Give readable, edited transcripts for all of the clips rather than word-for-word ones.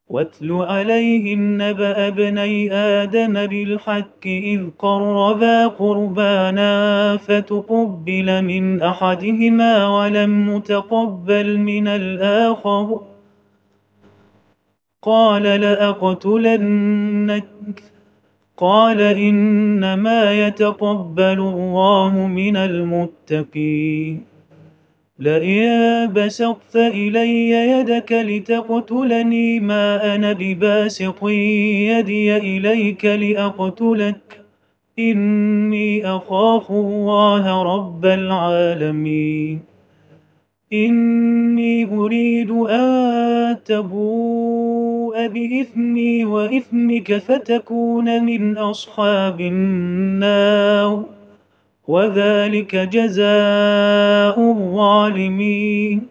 واتل عليهم نبأ ابني آدم بالحق إذ قربا قربانا فتقبل من أحدهما ولم يتقبل من الآخر قال لأقتلنك قال إنما يتقبل الله من المتقين لئن بسطت إلي يدك لتقتلني ما أنا بباسط يدي إليك لأقتلك إني أخاف الله رب العالمين إني أريد أن تبوء بإثمي وإثمك فتكون من أصحاب النار وذلك جزاء الظالمين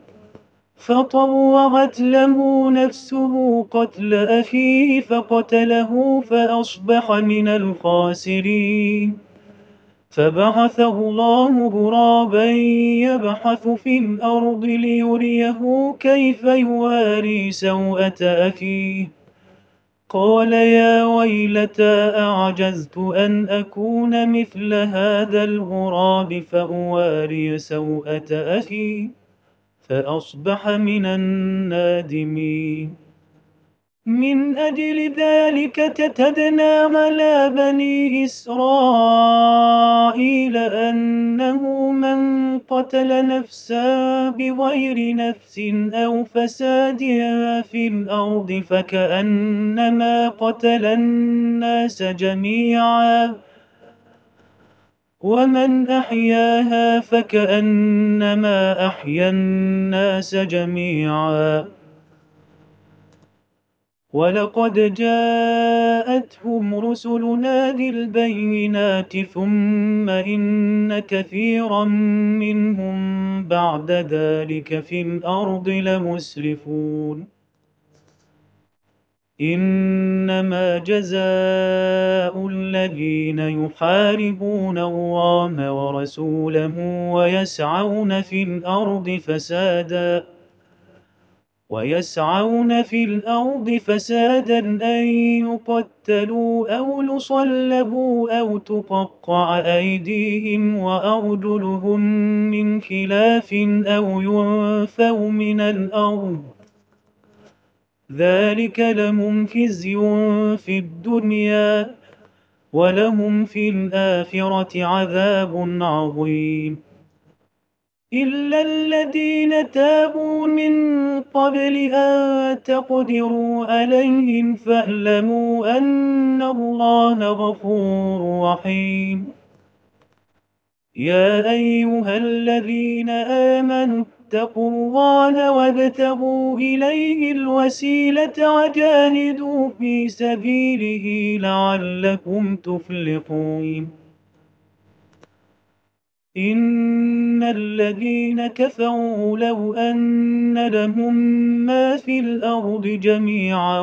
فطوعت له نفسه قتل أخيه فقتله فأصبح من الخاسرين فبعثه الله غرابا يبحث في الأرض ليريه كيف يواري سوءة أخيه قال يا ويلتى أعجزت أن أكون مثل هذا الغراب فأواري سوءة أخي فأصبح من النادمين من أجل ذلك كتبنا على بني إسرائيل أنه من قتل نفسا بغير نفس أو فساد في الأرض فكأنما قتل الناس جميعا ومن أحياها فكأنما أحيا الناس جميعا ولقد جاءتهم رسلنا بالبينات ثم إن كثيرا منهم بعد ذلك في الأرض لمسرفون إنما جزاء الذين يحاربون الله ورسوله ويسعون في الأرض فسادا أن يقتلوا أو يصلبوا أو تقطع أيديهم وأرجلهم من خلاف أو ينفوا من الأرض ذلك لهم خزي في الدنيا ولهم في الآخرة عذاب عظيم إلا الذين تابوا من قبل أن تقدروا عليهم فاعلموا أن الله غفور رحيم يا أيها الذين آمنوا اتقوا الله وابتغوا إليه الوسيلة وجاهدوا في سبيله لعلكم تفلحون إن الذين كفروا لو أن لهم ما في الأرض جميعا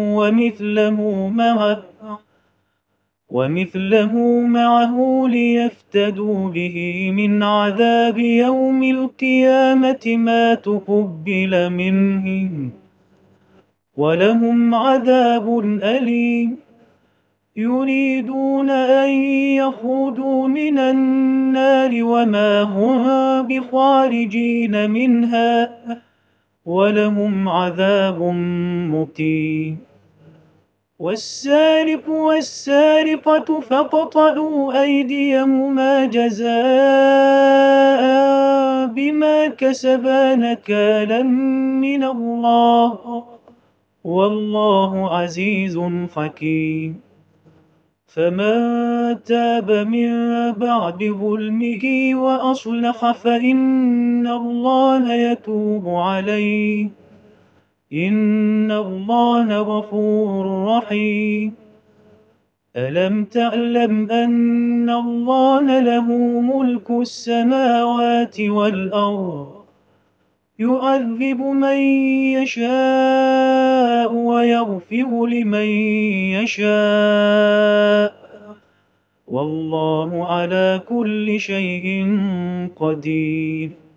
ومثله معه ليفتدوا به من عذاب يوم القيامة ما تقبل منهم ولهم عذاب أليم يريدون أن يخرجوا من النار وما هم بخارجين منها ولهم عذاب مقيم والسارق والسارقة فاقطعوا أيديهما جزاء بما كسبا نكالا من الله والله عزيز حكيم فمن تاب من بعد ظلمه وأصلح فإن الله يتوب عليه إن الله غفور رحيم ألم تعلم أن الله له ملك السماوات والأرض يعذب من يشاء ويغفر لمن يشاء والله على كل شيء قدير